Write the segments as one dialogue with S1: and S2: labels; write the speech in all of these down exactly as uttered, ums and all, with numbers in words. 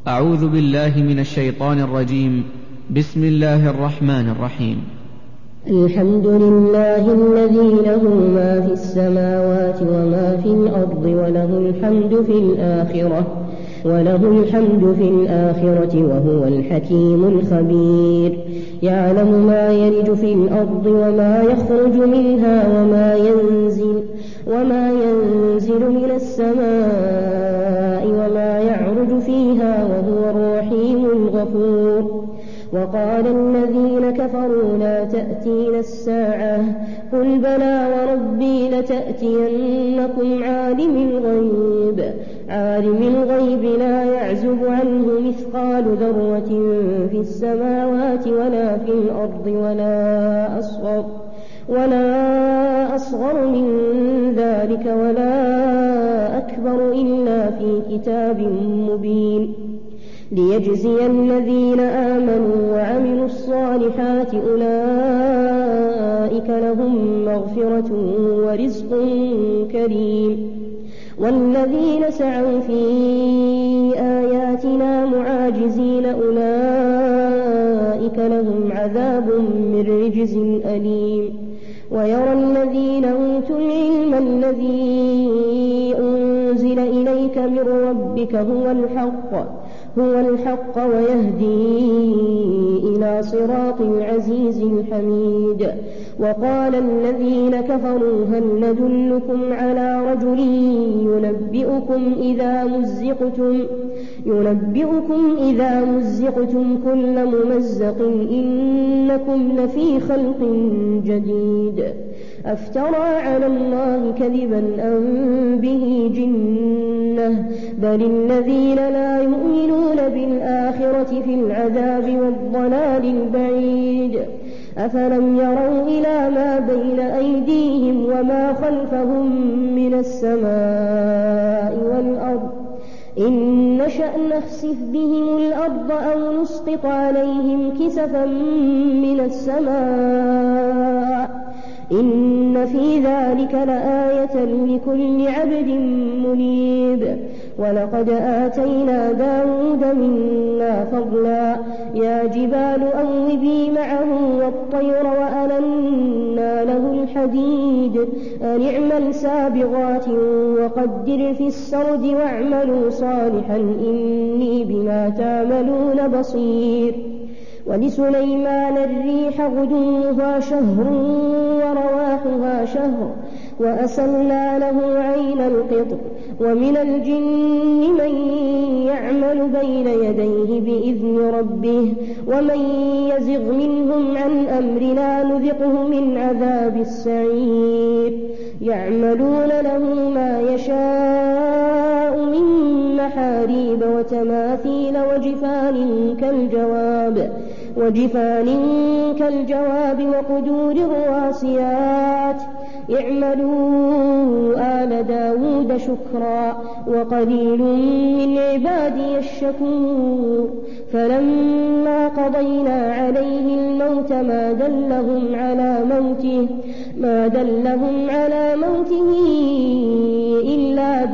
S1: أعوذ بالله من الشيطان الرجيم. بسم الله الرحمن الرحيم.
S2: الحمد لله الذي له ما في السماوات وما في الأرض وله الحمد في الآخرة وله الحمد في الآخرة وهو الحكيم الخبير. يعلم ما يلج في الأرض وما يخرج منها وما ينزل وما ينزل من السماء وما يعرج فيها وهو الرحيم الغفور. وقال الذين كفروا لا تأتينا الساعة قل بلى وربي لتأتينكم عالم الغيب عالم الغيب لا يعزب عنه مثقال ذرة في السماوات ولا في الأرض ولا أصغر ولا أصغر من ذلك ولا أكبر إلا في كتاب مبين. ليجزي الذين آمنوا وعملوا الصالحات أولئك لهم مغفرة ورزق كريم. والذين سعوا في آياتنا معاجزين أولئك لهم عذاب من رجز أليم. ويرى الذين أوتوا العلم الذي أنزل إليك من ربك هو الحق هو الحق ويهدي إلى صراط العزيز الحميد. وقال الذين كفروا هل ندلكم على رجل ينبئكم إذا مزقتم ينبئكم إذا مزقتم كل ممزق إنكم لفي خلق جديد. أفترى على الله كذبا أم به جنة بل الذين لا يؤمنون بالآخرة في العذاب والضلال البعيد. أفلم يروا إلى ما بين أيديهم وما خلفهم من السماء والأرض إن نشأ نخسف بهم الأرض أو نسقط عليهم كسفا من السماء إن في ذلك لآية لكل عبد منيب. ولقد آتينا داود منا فضلا يا جبال أوبي معه والطير وألنا له الحديد أن اعمل سابغات وقدر في السرد واعملوا صالحا إني بما تعملون بصير. ولسليمان الريح غدوها شهر ورواحها شهر وأسلنا له عين القطر. ومن الجن من يعمل بين يديه بإذن ربه ومن يزغ منهم عن أمرنا نذقه من عذاب السعير. يعملون له ما يشاء من محاريب وتماثيل وجفان كالجواب وجفان كالجواب وقدور الراسيات. اعملوا آل داود شكرا وقليل من عبادي الشكور. فلما قضينا عليه الموت ما دلهم على موته ما دلهم على موته إلا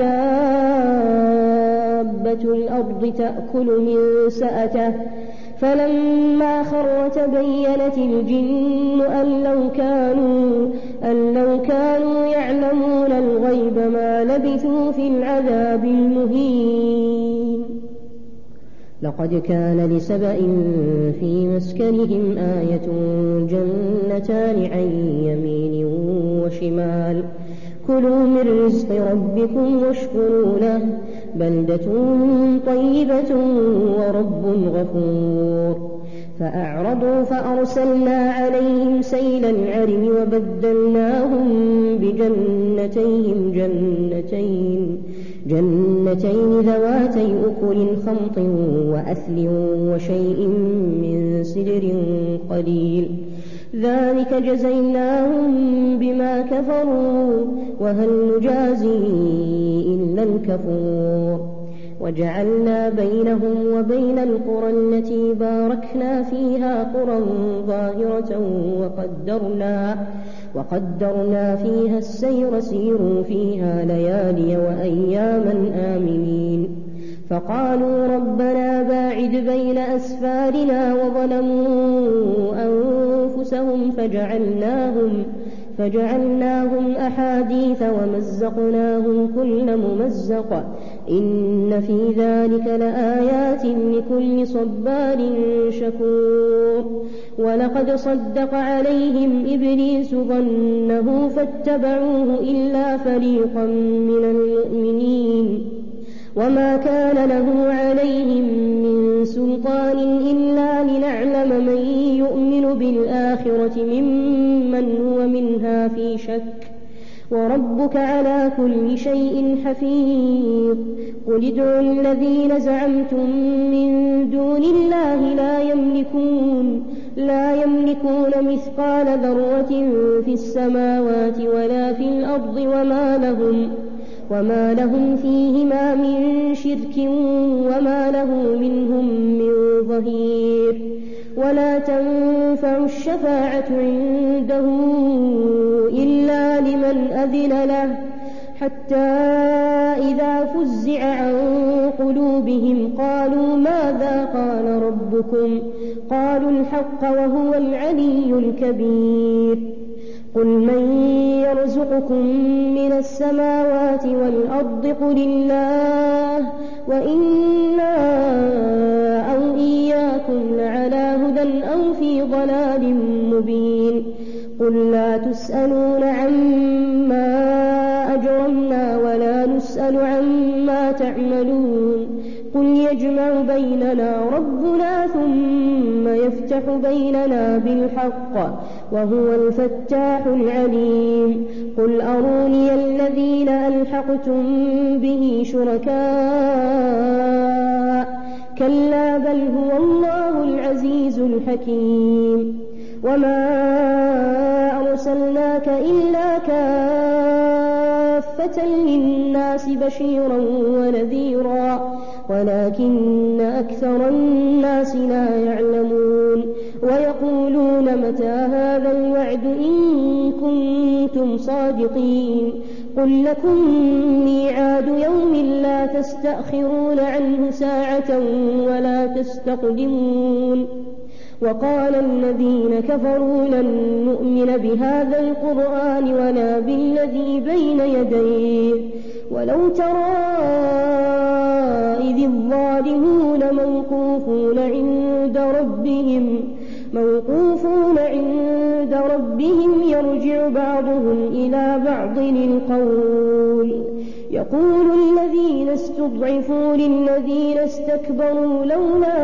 S2: دابة الأرض تأكل من سأته. فلما خر تبينت الجن أن لو كانوا أن لو كانوا يعلمون الغيب ما لبثوا في العذاب المهين. لقد كان لسبأ في مسكنهم آية جنتان عن يمين وشمال كلوا من رزق ربكم واشكروا له بلدة طيبة ورب غفور. فأعرضوا فأرسلنا عليهم سيل العرم وبدلناهم بجنتيهم جنتين جنتين ذواتي أكل خمط وأثل وشيء من سدر قليل ذلك جزيناهم بما كفروا وهل نجازي إلا الكفور. وجعلنا بينهم وبين القرى التي باركنا فيها قرى ظاهرة وقدرنا, وقدرنا فيها السير سيروا فيها ليالي وأياما آمنين. فقالوا ربنا نفرد بين أسفارنا وظلموا أنفسهم فجعلناهم, فجعلناهم أحاديث ومزقناهم كل ممزق إن في ذلك لآيات لكل صبار شكور. ولقد صدق عليهم إبليس ظنه فاتبعوه إلا فريقا من المؤمنين وما كان له عليهم من سلطان إلا لنعلم من يؤمن بالآخرة ممن هو منها في شك وربك على كل شيء حفيظ. قل ادعوا الذين زعمتم من دون الله لا يملكون لا يملكون مثقال ذرة في السماوات ولا في الأرض وما لهم وما لهم فيهما من شرك وما له منهم من ظهير. ولا تنفع الشفاعة عنده إلا لمن أذن له حتى إذا فزع عن قلوبهم قالوا ماذا قال ربكم قالوا الحق وهو العلي الكبير. قل من يرزقكم من السماوات والأرض قل الله وإنا أو إياكم لعلى هدى أو في ضلال مبين. قل لا تسألون عما أجرمنا ولا نسأل عما تعملون. قل يجمع بيننا ربنا ثم يفتح بيننا بالحق وهو الفتاح العليم. قل أروني الذين ألحقتم به شركاء كلا بل هو الله العزيز الحكيم. وما أرسلناك إلا كافة للناس بشيرا ونذيرا ولكن أكثر الناس لا يعلمون. ويقولون متى هذا الوعد إن كنتم صادقين. قل لكم ميعاد يوم لا تستأخرون عنه ساعة ولا تستقدمون. وقال الذين كفروا لن نؤمن بهذا القرآن ولا بالذي بين يديه ولو ترى إذ الظالمون موقوفون عند ربهم موقوفون عند ربهم يرجع بعضهم إلى بعض القول يقول الذين استضعفوا للذين استكبروا لولا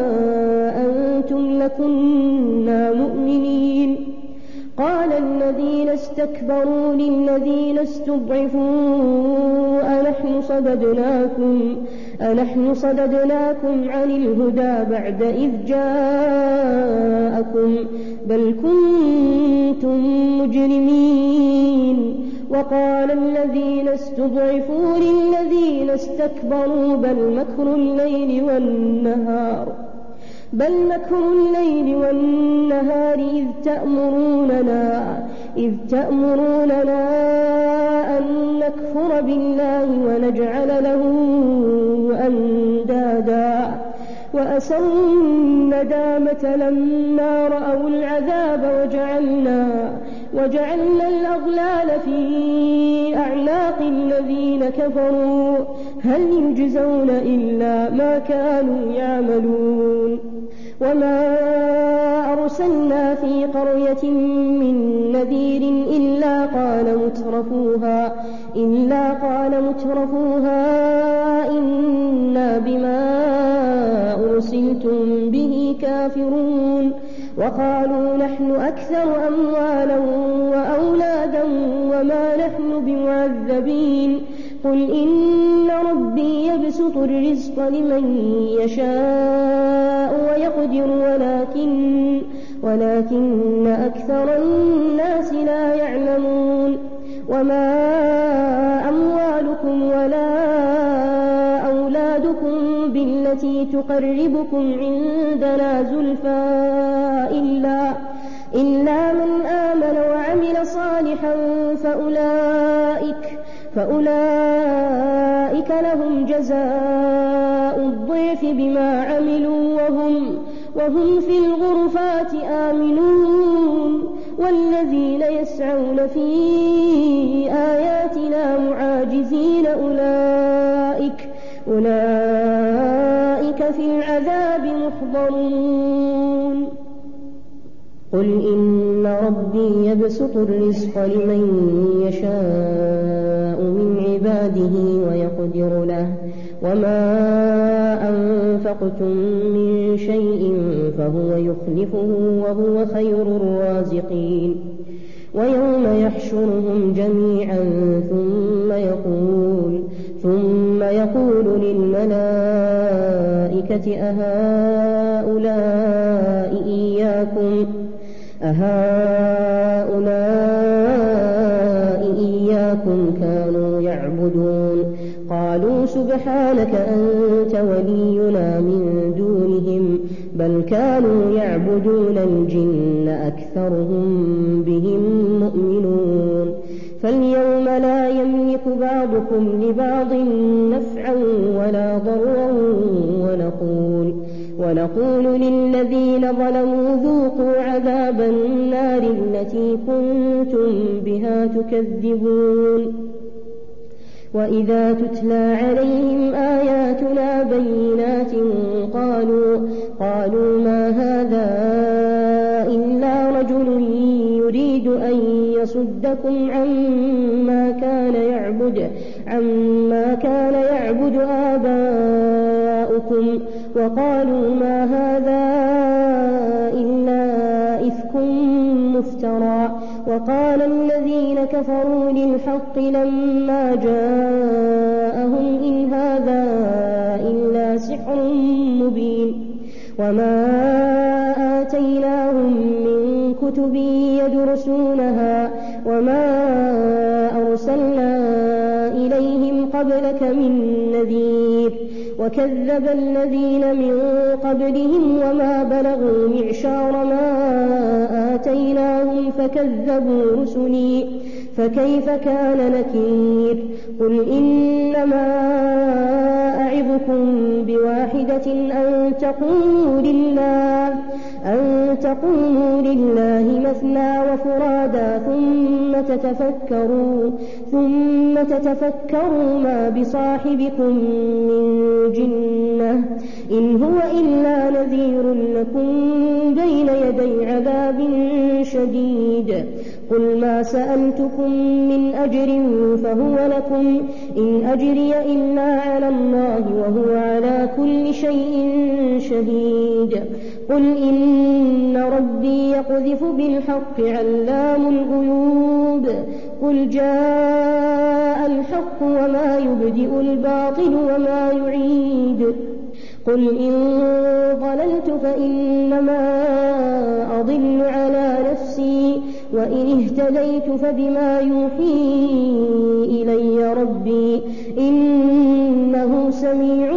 S2: أنتم لكنا مؤمنين. قال الذين استكبروا للذين استضعفوا أنحن صددناكم أنحن صددناكم عن الهدى بعد إذ جاءكم بل كنتم مجرمين. وقال الذين استضعفوا للذين استكبروا بل مكر الليل والنهار بل مكر الليل والنهار إذ تأمروننا إذ تأمروننا أن نكفر بالله ونجعل له أندادا وأسروا الندامة لما رأوا العذاب وجعلنا وجعلنا الأغلال في أعناق الذين كفروا هل يجزون إلا ما كانوا يعملون. وما أرسلنا في قرية من نذير إلا قال مترفوها إلا قال مترفوها إنا بما أرسلتم به كافرون. وقالوا نحن أكثر أموالا وأولادا وما نحن بمعذبين. قل إن ربي يبسط الرزق لمن يشاء ويقدر ولكن ولكن أكثر الناس لا يعلمون. وما أموالكم ولا أولادكم بالتي تقربكم عندنا زلفى إلا إلا من آمن وعمل صالحا فأولئك فأولئك لهم جزاء الضعف الضعف بما عملوا وهم, وهم في الغرفات آمنون والذين يسعون في آياتنا معاجزين أولئك, أولئك في العذاب محضرون. قل إن ربي يبسط الرزق لمن يشاء من عباده ويقدر له وما أنفقتم من شيء فهو يخلفه وهو خير الرازقين. ويوم يحشرهم جميعا ثم يقول, ثم يقول للملائكة أهؤلاء إياكم, أهؤلاء إياكم كانوا يعبدون؟ قالوا سبحانك أنت ولينا من دونهم بل كانوا يعبدون الجن أكثرهم بهم مؤمنون. فاليوم لا يملك بعضكم لبعض نفعا ولا ضرا ونقول, ونقول للذين ظلموا ذوقوا عذاب النار التي كنتم بها تكذبون. وإذا تتلى عليهم آياتنا بينات قالوا, قالوا ما هذا إلا رجل يريد أن يصدكم عما كان يعبد, عما كان يعبد آباؤكم وقالوا ما هذا إلا إفك مفترى. وقال الذين كفروا للحق لما جاءهم إن هذا إلا سحر مبين. وما آتيناهم من كتب يدرسونها وما أرسلنا إليهم قبلك من نذير. وكذب الذين من قبلهم وما بلغوا معشار ما آتيناهم فكذبوا رسلي فكيف كان نكير. قل إنما أعظكم بواحدة أن تقوموا لله, أن تقوموا لله مثنى وفرادا ثم تتفكروا, ثم تتفكروا ما بصاحبكم من جنة إن هو إلا نذير لكم بين يدي عذاب شديد. قل ما سألتكم من أجر فهو لكم إن أجري إلا على الله وهو على كل شيء شهيد. قل إن ربي يقذف بالحق علام الغيوب. قل جاء الحق وما يبدئ الباطل وما يعيد. قل إن ضللت فإنما أضل على نفسي وإن اهتديت فبما يوحي إلي ربي إنه سميع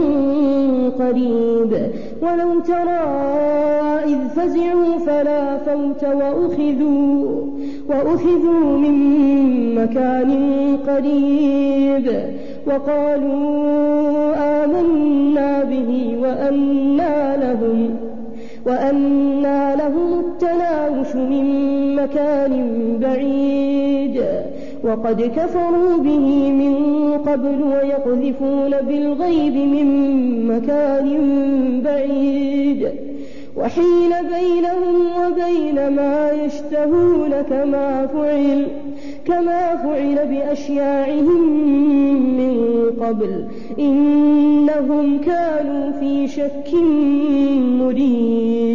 S2: قريب. ولو ترى إذ فزعوا فلا فوت وأخذوا, وأخذوا من مكان قريب وقالوا آمنا به وأنى لهم, وأنى لهم التناوش من مكان بعيد. وقد كفروا به من قبل ويقذفون بالغيب من مكان بعيد. وحيل بينهم وبين ما يشتهون كما فعل, كما فعل بأشياعهم من قبل إنهم كانوا في شك مريب.